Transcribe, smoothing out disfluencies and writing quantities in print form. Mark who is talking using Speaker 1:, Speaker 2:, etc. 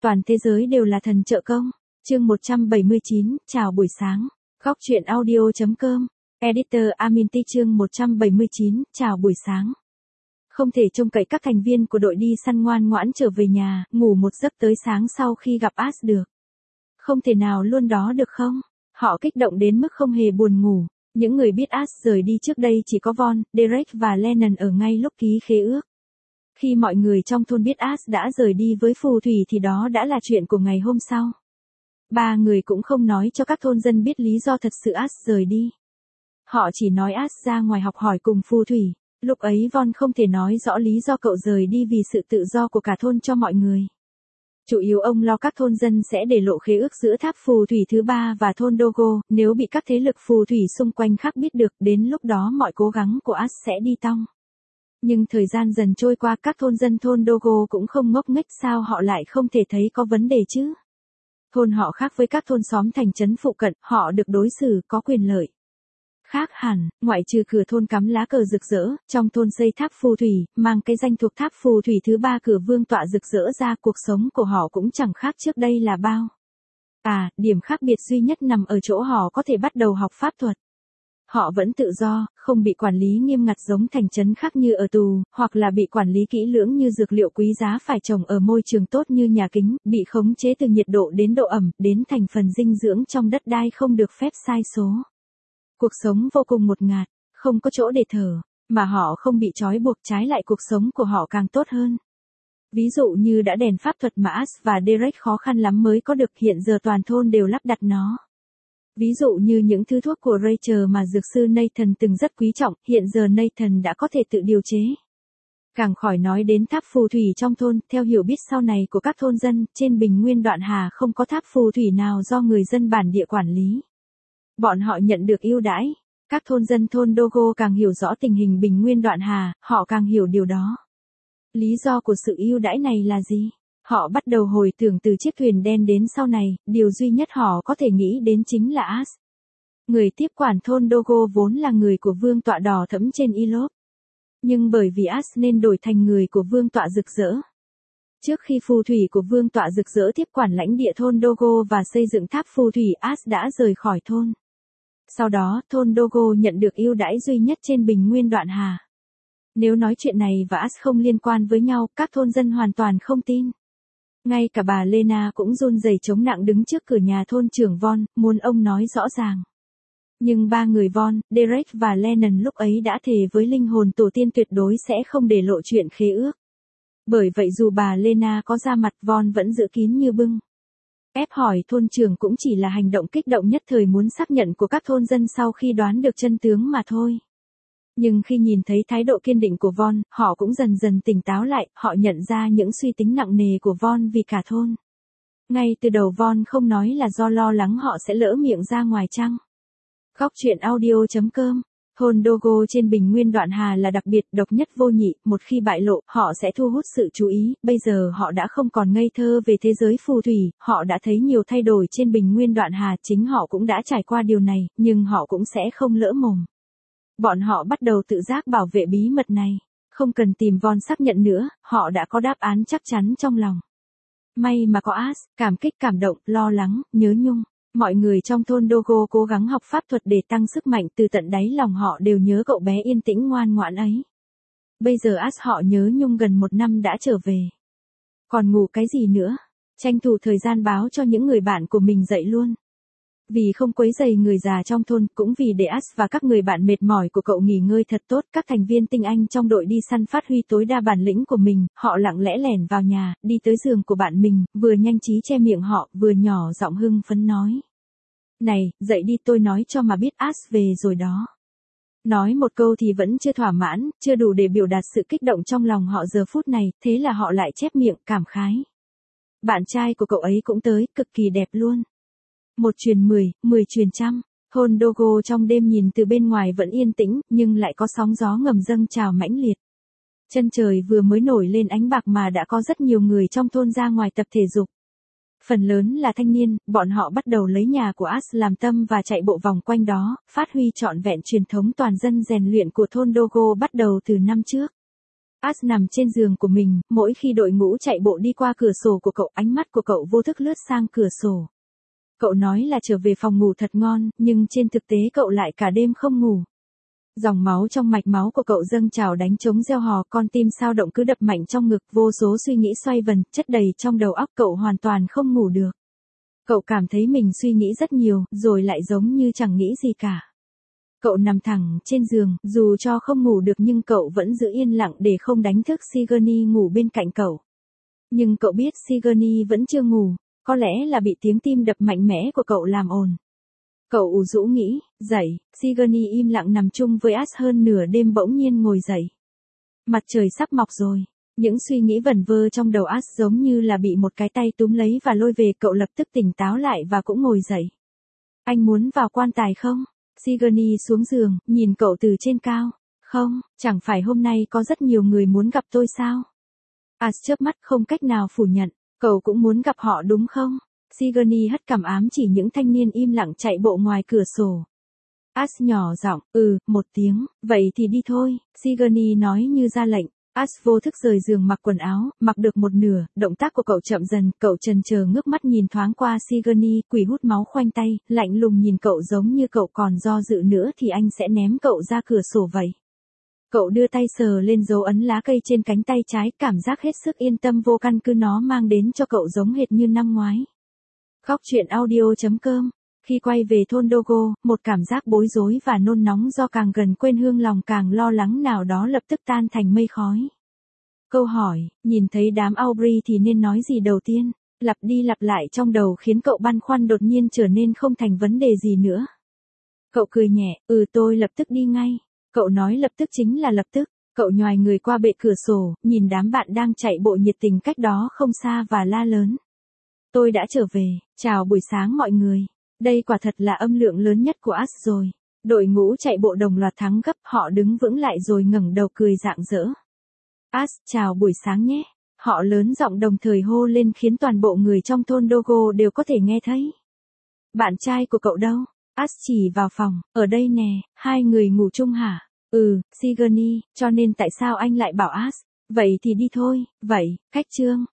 Speaker 1: Toàn thế giới đều là thần trợ công. Chương 179, chào buổi sáng. Góc truyện audio.com. Editor Aminti chương 179, chào buổi sáng. Không thể trông cậy các thành viên của đội đi săn ngoan ngoãn trở về nhà, ngủ một giấc tới sáng sau khi gặp Ash được. Không thể nào luôn đó được không? Họ kích động đến mức không hề buồn ngủ. Những người biết Ash rời đi trước đây chỉ có Von, Derek và Lennon ở ngay lúc ký khế ước. Khi mọi người trong thôn biết Ash đã rời đi với phù thủy thì đó đã là chuyện của ngày hôm sau. Ba người cũng không nói cho các thôn dân biết lý do thật sự Ash rời đi. Họ chỉ nói Ash ra ngoài học hỏi cùng phù thủy. Lúc ấy Von không thể nói rõ lý do cậu rời đi vì sự tự do của cả thôn cho mọi người. Chủ yếu ông lo các thôn dân sẽ để lộ khế ước giữa tháp phù thủy thứ ba và thôn Dogo, nếu bị các thế lực phù thủy xung quanh khác biết được, đến lúc đó mọi cố gắng của Ash sẽ đi tong. Nhưng thời gian dần trôi qua, các thôn dân thôn Dogo cũng không ngốc nghếch, sao họ lại không thể thấy có vấn đề chứ? Thôn họ khác với các thôn xóm thành trấn phụ cận, họ được đối xử có quyền lợi. Khác hẳn, ngoại trừ cửa thôn cắm lá cờ rực rỡ, trong thôn xây tháp phù thủy, mang cái danh thuộc tháp phù thủy thứ ba cửa vương tọa rực rỡ ra, cuộc sống của họ cũng chẳng khác trước đây là bao. Điểm khác biệt duy nhất nằm ở chỗ họ có thể bắt đầu học pháp thuật. Họ vẫn tự do, không bị quản lý nghiêm ngặt giống thành trấn khác như ở tù, hoặc là bị quản lý kỹ lưỡng như dược liệu quý giá phải trồng ở môi trường tốt như nhà kính, bị khống chế từ nhiệt độ đến độ ẩm, đến thành phần dinh dưỡng trong đất đai không được phép sai số. Cuộc sống vô cùng ngột ngạt, không có chỗ để thở, mà họ không bị trói buộc, trái lại cuộc sống của họ càng tốt hơn. Ví dụ như đã đèn pháp thuật mà Ash và Derek khó khăn lắm mới có được, hiện giờ toàn thôn đều lắp đặt nó. Ví dụ như những thứ thuốc của Rachel mà dược sư Nathan từng rất quý trọng, hiện giờ Nathan đã có thể tự điều chế. Càng khỏi nói đến tháp phù thủy trong thôn, theo hiểu biết sau này của các thôn dân, trên bình nguyên Đoạn Hà không có tháp phù thủy nào do người dân bản địa quản lý. Bọn họ nhận được ưu đãi. Các thôn dân thôn Dogo càng hiểu rõ tình hình bình nguyên Đoạn Hà, họ càng hiểu điều đó. Lý do của sự ưu đãi này là gì? Họ bắt đầu hồi tưởng từ chiếc thuyền đen đến sau này, điều duy nhất họ có thể nghĩ đến chính là Ash. Người tiếp quản thôn Dogo vốn là người của vương tọa đỏ thẫm trên Ilop. Nhưng bởi vì Ash nên đổi thành người của vương tọa rực rỡ. Trước khi phù thủy của vương tọa rực rỡ tiếp quản lãnh địa thôn Dogo và xây dựng tháp phù thủy, Ash đã rời khỏi thôn. Sau đó, thôn Dogo nhận được ưu đãi duy nhất trên bình nguyên Đoạn Hà. Nếu nói chuyện này và Ash không liên quan với nhau, các thôn dân hoàn toàn không tin. Ngay cả bà Lena cũng run rẩy chống nặng đứng trước cửa nhà thôn trưởng Von, muốn ông nói rõ ràng. Nhưng ba người Von, Derek và Lennon lúc ấy đã thề với linh hồn tổ tiên tuyệt đối sẽ không để lộ chuyện khế ước. Bởi vậy dù bà Lena có ra mặt, Von vẫn giữ kín như bưng. Ép hỏi thôn trưởng cũng chỉ là hành động kích động nhất thời muốn xác nhận của các thôn dân sau khi đoán được chân tướng mà thôi. Nhưng khi nhìn thấy thái độ kiên định của Von, họ cũng dần dần tỉnh táo lại, họ nhận ra những suy tính nặng nề của Von vì cả thôn. Ngay từ đầu Von không nói là do lo lắng họ sẽ lỡ miệng ra ngoài chăng. Góc truyện audio.com. Thôn Dogo trên bình nguyên Đoạn Hà là đặc biệt, độc nhất vô nhị, một khi bại lộ, họ sẽ thu hút sự chú ý, bây giờ họ đã không còn ngây thơ về thế giới phù thủy, họ đã thấy nhiều thay đổi trên bình nguyên Đoạn Hà, chính họ cũng đã trải qua điều này, nhưng họ cũng sẽ không lỡ mồm. Bọn họ bắt đầu tự giác bảo vệ bí mật này, không cần tìm Von xác nhận nữa, họ đã có đáp án chắc chắn trong lòng. May mà có Ash, cảm kích, cảm động, lo lắng, nhớ nhung. Mọi người trong thôn Dogo cố gắng học pháp thuật để tăng sức mạnh, từ tận đáy lòng họ đều nhớ cậu bé yên tĩnh ngoan ngoãn ấy. Bây giờ Ash họ nhớ nhung gần 1 năm đã trở về. Còn ngủ cái gì nữa? Tranh thủ thời gian báo cho những người bạn của mình dậy luôn. Vì không quấy rầy người già trong thôn, cũng vì để Ash và các người bạn mệt mỏi của cậu nghỉ ngơi thật tốt, các thành viên tinh anh trong đội đi săn phát huy tối đa bản lĩnh của mình, họ lặng lẽ lẻn vào nhà, đi tới giường của bạn mình, vừa nhanh trí che miệng họ, vừa nhỏ giọng hưng phấn nói. Này, dậy đi, tôi nói cho mà biết Ash về rồi đó. Nói một câu thì vẫn chưa thỏa mãn, chưa đủ để biểu đạt sự kích động trong lòng họ giờ phút này, thế là họ lại chép miệng, cảm khái. Bạn trai của cậu ấy cũng tới, cực kỳ đẹp luôn. 1 truyền 10, 10 truyền trăm. Thôn Dogo trong đêm nhìn từ bên ngoài vẫn yên tĩnh, nhưng lại có sóng gió ngầm dâng trào mãnh liệt. Chân trời vừa mới nổi lên ánh bạc mà đã có rất nhiều người trong thôn ra ngoài tập thể dục. Phần lớn là thanh niên, bọn họ bắt đầu lấy nhà của Ash làm tâm và chạy bộ vòng quanh đó, phát huy trọn vẹn truyền thống toàn dân rèn luyện của thôn Dogo bắt đầu từ năm trước. As nằm trên giường của mình, mỗi khi đội ngũ chạy bộ đi qua cửa sổ của cậu, ánh mắt của cậu vô thức lướt sang cửa sổ. Cậu nói là trở về phòng ngủ thật ngon, nhưng trên thực tế cậu lại cả đêm không ngủ. Dòng máu trong mạch máu của cậu dâng trào đánh trống reo hò, con tim sao động cứ đập mạnh trong ngực, vô số suy nghĩ xoay vần, chất đầy trong đầu óc cậu hoàn toàn không ngủ được. Cậu cảm thấy mình suy nghĩ rất nhiều, rồi lại giống như chẳng nghĩ gì cả. Cậu nằm thẳng trên giường, dù cho không ngủ được nhưng cậu vẫn giữ yên lặng để không đánh thức Sigourney ngủ bên cạnh cậu. Nhưng cậu biết Sigourney vẫn chưa ngủ, có lẽ là bị tiếng tim đập mạnh mẽ của cậu làm ồn. Cậu ủ rũ nghĩ, dậy, Sigourney im lặng nằm chung với As hơn nửa đêm bỗng nhiên ngồi dậy. Mặt trời sắp mọc rồi. Những suy nghĩ vẩn vơ trong đầu As giống như là bị một cái tay túm lấy và lôi về, cậu lập tức tỉnh táo lại và cũng ngồi dậy. Anh muốn vào quan tài không? Sigourney xuống giường, nhìn cậu từ trên cao. Không, chẳng phải hôm nay có rất nhiều người muốn gặp tôi sao? As chớp mắt không cách nào phủ nhận, cậu cũng muốn gặp họ đúng không? Sigourney hất cằm ám chỉ những thanh niên im lặng chạy bộ ngoài cửa sổ. As nhỏ giọng, một tiếng, vậy thì đi thôi, Sigourney nói như ra lệnh. As vô thức rời giường mặc quần áo, mặc được một nửa, động tác của cậu chậm dần, cậu chần chờ ngước mắt nhìn thoáng qua Sigourney, quỷ hút máu khoanh tay, lạnh lùng nhìn cậu giống như cậu còn do dự nữa thì anh sẽ ném cậu ra cửa sổ vậy. Cậu đưa tay sờ lên dấu ấn lá cây trên cánh tay trái, cảm giác hết sức yên tâm vô căn cứ nó mang đến cho cậu giống hệt như năm ngoái. Khóc chuyện audio.com. Khi quay về thôn Dogo, một cảm giác bối rối và nôn nóng do càng gần quên hương lòng càng lo lắng nào đó lập tức tan thành mây khói. Câu hỏi, nhìn thấy đám Aubrey thì nên nói gì đầu tiên, lặp đi lặp lại trong đầu khiến cậu băn khoăn đột nhiên trở nên không thành vấn đề gì nữa. Cậu cười nhẹ, tôi lập tức đi ngay. Cậu nói lập tức chính là lập tức. Cậu nhoài người qua bệ cửa sổ, nhìn đám bạn đang chạy bộ nhiệt tình cách đó không xa và la lớn. Tôi đã trở về, chào buổi sáng mọi người. Đây quả thật là âm lượng lớn nhất của As rồi. Đội ngũ chạy bộ đồng loạt thắng gấp, họ đứng vững lại rồi ngẩng đầu cười rạng rỡ. As, chào buổi sáng nhé. Họ lớn giọng đồng thời hô lên khiến toàn bộ người trong thôn Dogo đều có thể nghe thấy. Bạn trai của cậu đâu? As chỉ vào phòng, ở đây nè, hai người ngủ chung hả? Sigourney, cho nên tại sao anh lại bảo As? Vậy thì đi thôi, vậy, cách chương.